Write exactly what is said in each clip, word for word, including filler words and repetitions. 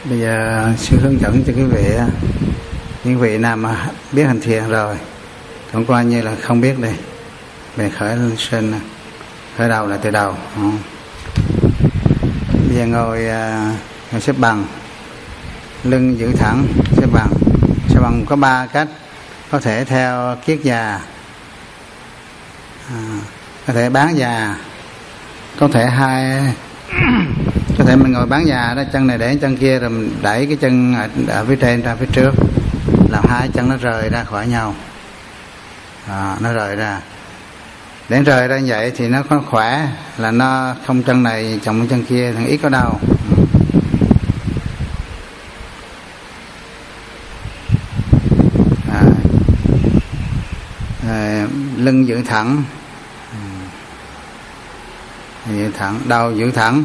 Bây giờ sư hướng dẫn cho quý vị, những vị nào mà biết hành thiền rồi cũng coi như là không biết đây. Về khởi lên sinh, khởi đầu là từ đầu. Bây giờ ngồi, ngồi xếp bằng, lưng giữ thẳng, xếp bằng. Xếp bằng có ba cách, có thể theo kiết già, à, có thể bán già, có thể hai có thể mình ngồi bán già đó, chân này để chân kia rồi mình đẩy cái chân ở, ở phía trên ra phía trước, làm hai chân nó rời ra khỏi nhau, à, nó rời ra. Để rời ra như vậy thì nó có khỏe, là nó không chân này chồng chân kia thì ít có đau. À, à, lưng giữ thẳng, giữ thẳng, đầu giữ thẳng.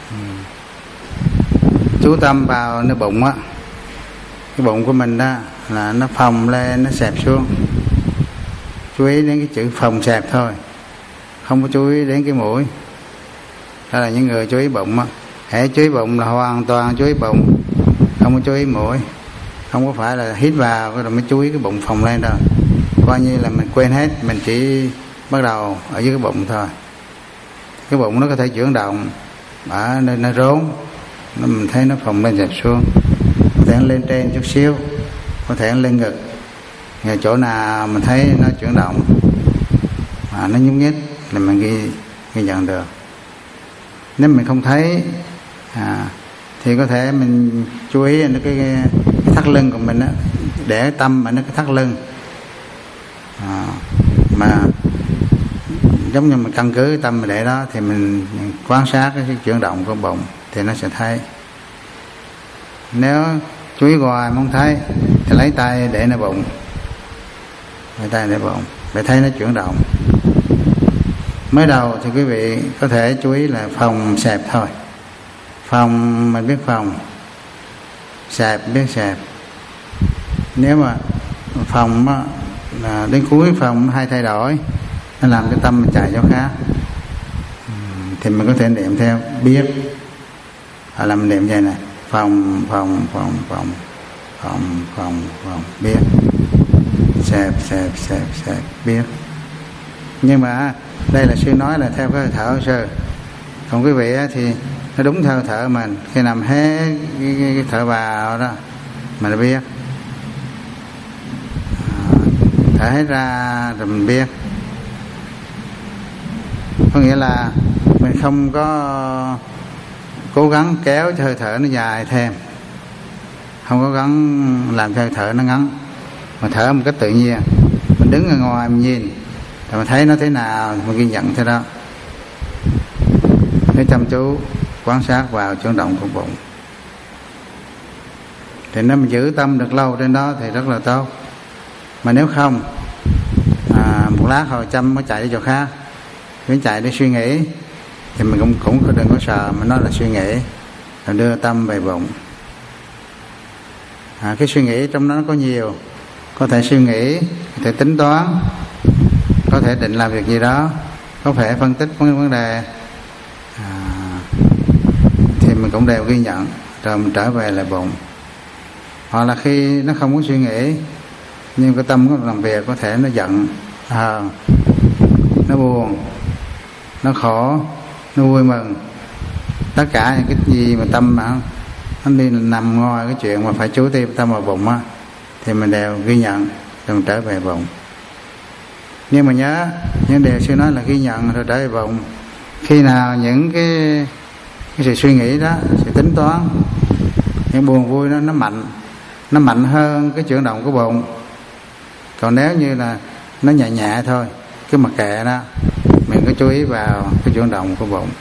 Chú tâm vào nơi bụng á, cái bụng của mình đó là nó phồng lên, nó xẹp xuống. Chú ý đến cái chữ phồng xẹp thôi, không có chú ý đến cái mũi. Đó là những người chú ý bụng á. Hễ chú ý bụng là hoàn toàn chú ý bụng, không có chú ý mũi. Không có phải là hít vào rồi mới chú ý cái bụng phồng lên đâu. Coi như là mình quên hết, mình chỉ bắt đầu ở dưới cái bụng thôi. Cái bụng nó có thể chuyển động ở nơi nó rốn, nó mình thấy nó phồng lên dẹp xuống, có thể lên trên chút xíu, có thể lên ngực. Nhà chỗ nào mình thấy nó chuyển động mà nó nhúc nhích là mình ghi ghi nhận được. Nếu mình không thấy à, thì có thể mình chú ý đến cái, cái, cái thắt lưng của mình đó, để tâm ở nó cái thắt lưng, à, mà giống như mình căn cứ tâm mình để đó thì mình quan sát cái chuyển động của bụng thì nó sẽ thấy. Nếu chú ý hoài không thấy thì lấy tay để nơi bụng, lấy tay để bụng để thấy nó chuyển động. Mới đầu thì quý vị có thể chú ý là phòng xẹp thôi. Phòng mình biết phòng, xẹp biết xẹp. Nếu mà phòng á, là đến cuối phòng nó hay thay đổi, nó làm cái tâm mình chạy chỗ khác, thì mình có thể niệm theo biết, hoặc là mình niệm vậy này: phòng phòng phòng phòng phòng phòng phòng biết, xẹp xẹp xẹp xẹp biết. Nhưng mà đây là sư nói là theo cái hơi thở sư, còn quý vị thì nó đúng theo thở mình. Khi nằm hết cái, cái, cái thở vào đó mình biết, thở hết ra rồi mình biết. Có nghĩa là mình không có cố gắng kéo cho hơi thở nó dài thêm, không cố gắng làm cho hơi thở nó ngắn, mà thở một cách tự nhiên. Mình đứng ở ngoài mình nhìn rồi mình thấy nó thế nào mình ghi nhận thế đó. Nếu chăm chú quan sát vào chuyển động của bụng thì nếu mình giữ tâm được lâu trên đó thì rất là tốt. Mà nếu không, à, một lát hồi chăm mới chạy đi chỗ khác, mới chạy đi suy nghĩ, thì mình cũng cũng đừng có sợ mà nói là suy nghĩ, rồi đưa tâm về bụng. À, cái suy nghĩ trong đó nó có nhiều, có thể suy nghĩ, có thể tính toán, có thể định làm việc gì đó, có thể phân tích vấn vấn đề, à, thì mình cũng đều ghi nhận, rồi mình trở về lại bụng. Hoặc là khi nó không có suy nghĩ, nhưng cái tâm của làm việc có thể nó giận, hờn, nó buồn, nó khổ, nó vui mừng, tất cả những cái gì mà tâm mà nó đi nằm ngoài cái chuyện mà phải chú tim tâm vào bụng á, thì mình đều ghi nhận rồi mình trở về bụng. Nhưng mà nhớ những điều sư nói là ghi nhận rồi trở về bụng. Khi nào những cái, cái sự suy nghĩ đó, sự tính toán, những buồn vui đó nó mạnh, nó mạnh hơn cái chuyển động của bụng. Còn nếu như là nó nhẹ nhẹ thôi, cứ mặc kệ đó, mình cứ chú ý vào cái chuyển động của bụng.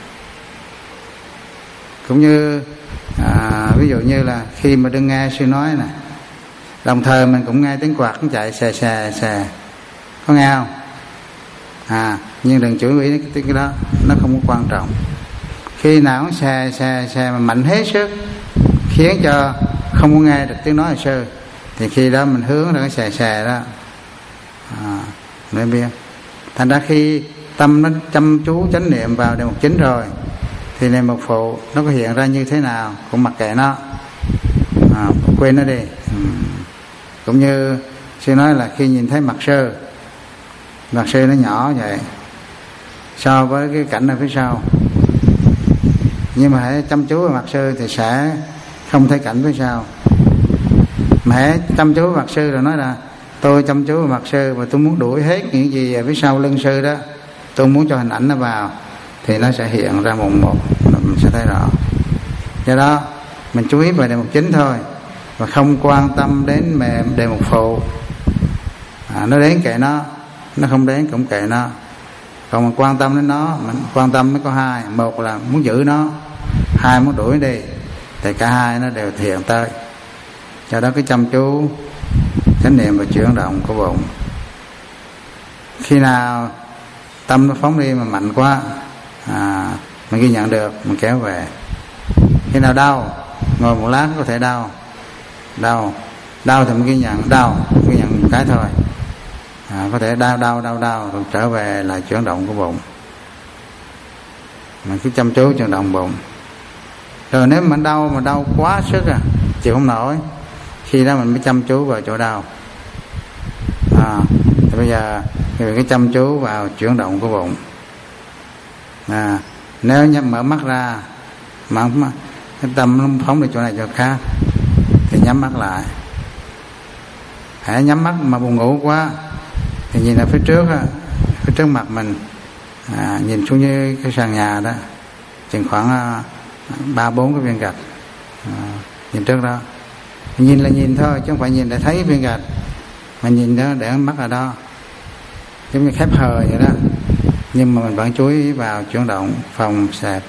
Cũng như à, ví dụ như là khi mà đừng nghe sư nói nè, đồng thời mình cũng nghe tiếng quạt nó chạy xè xè xè, có nghe không? À, nhưng đừng chú ý đến cái, cái đó, nó không có quan trọng. Khi nào nó xè xè xè mà mạnh hết sức khiến cho không có nghe được tiếng nói của sư, thì khi đó mình hướng ra cái xè xè đó, à, nên biết. Thành ra khi tâm nó chăm chú chánh niệm vào đề mục chính rồi, thì đề mục phụ nó có hiện ra như thế nào cũng mặc kệ nó, à, quên nó đi. Ừ. Cũng như sư nói là khi nhìn thấy mặt sư, mặt sư nó nhỏ vậy so với cái cảnh ở phía sau, nhưng mà hãy chăm chú vào mặt sư thì sẽ không thấy cảnh phía sau. Mà hãy chăm chú vào mặt sư rồi nói là tôi chăm chú vào mặt sư và tôi muốn đuổi hết những gì ở phía sau lưng sư đó, tôi muốn cho hình ảnh nó vào, thì nó sẽ hiện ra một một mình sẽ thấy rõ. Do đó mình chú ý về đề mục chính thôi, và không quan tâm đến đề mục phụ. à, nó đến kệ nó, nó không đến cũng kệ nó. Còn mình quan tâm đến nó, mình quan tâm nó có hai: một là muốn giữ nó, hai muốn đuổi đi, thì cả hai nó đều hiện tới. Do đó cái chăm chú chánh niệm và chuyển động của bụng. Khi nào tâm nó phóng đi mà mạnh quá, à, mình ghi nhận được, mình kéo về. Khi nào đau, ngồi một lát có thể đau, đau, đau thì mình ghi nhận, đau, ghi nhận một cái thôi. À, có thể đau, đau, đau, đau, rồi trở về là chuyển động của bụng. Mình cứ chăm chú chuyển động bụng. Rồi nếu mà đau, mà đau quá sức à, chịu không nổi, khi đó mình mới chăm chú vào chỗ đau. À, thì bây giờ thì mình cứ chăm chú vào chuyển động của bụng. À, nếu nhắm mở mắt ra mà cái tâm nó phóng đi chỗ này chỗ khác thì nhắm mắt lại. Hãy nhắm mắt mà buồn ngủ quá thì nhìn ở phía trước á, phía trước mặt mình, à, nhìn xuống như cái sàn nhà đó, chừng khoảng ba bốn cái viên gạch, à, nhìn trước đó. Nhìn là nhìn thôi chứ không phải nhìn để thấy viên gạch, mà nhìn đó để mắt ở đó, giống như khép hờ vậy đó. Nhưng mà mình vẫn chú ý vào chuyển động phòng xẹp.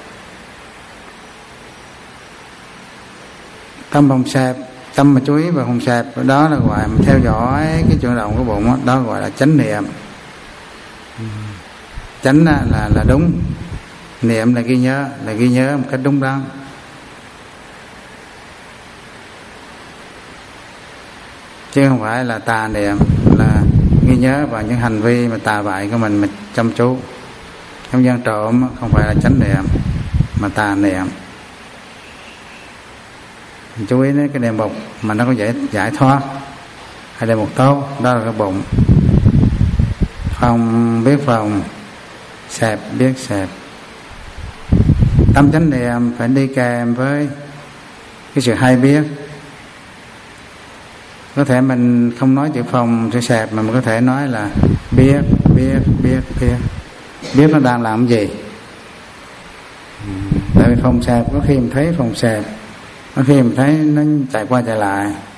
Tâm phòng xẹp, tâm mà chú ý vào phòng xẹp, đó là gọi mình theo dõi cái chuyển động của bụng đó, đó gọi là chánh niệm. Chánh là, là là đúng, niệm là ghi nhớ, là ghi nhớ một cách đúng đắn. Chứ không phải là tà niệm, là ghi nhớ vào những hành vi mà tà bại của mình, mình chăm chú. Trong gian trộm không phải là chánh niệm mà tà niệm. Mình chú ý đến cái đề mục mà nó có giải, giải thoát hay đề mục tốt, đó là cái bụng. Phòng biết phòng, xẹp biết xẹp. Tâm chánh niệm phải đi kèm với cái sự hay biết. Có thể mình không nói chữ phòng chữ xẹp, mà mình có thể nói là biết, biết, biết, biết. Biết nó đang làm gì. Tại vì phòng xẹp có khi mình thấy phòng xẹp, có khi mình thấy nó chạy qua chạy lại,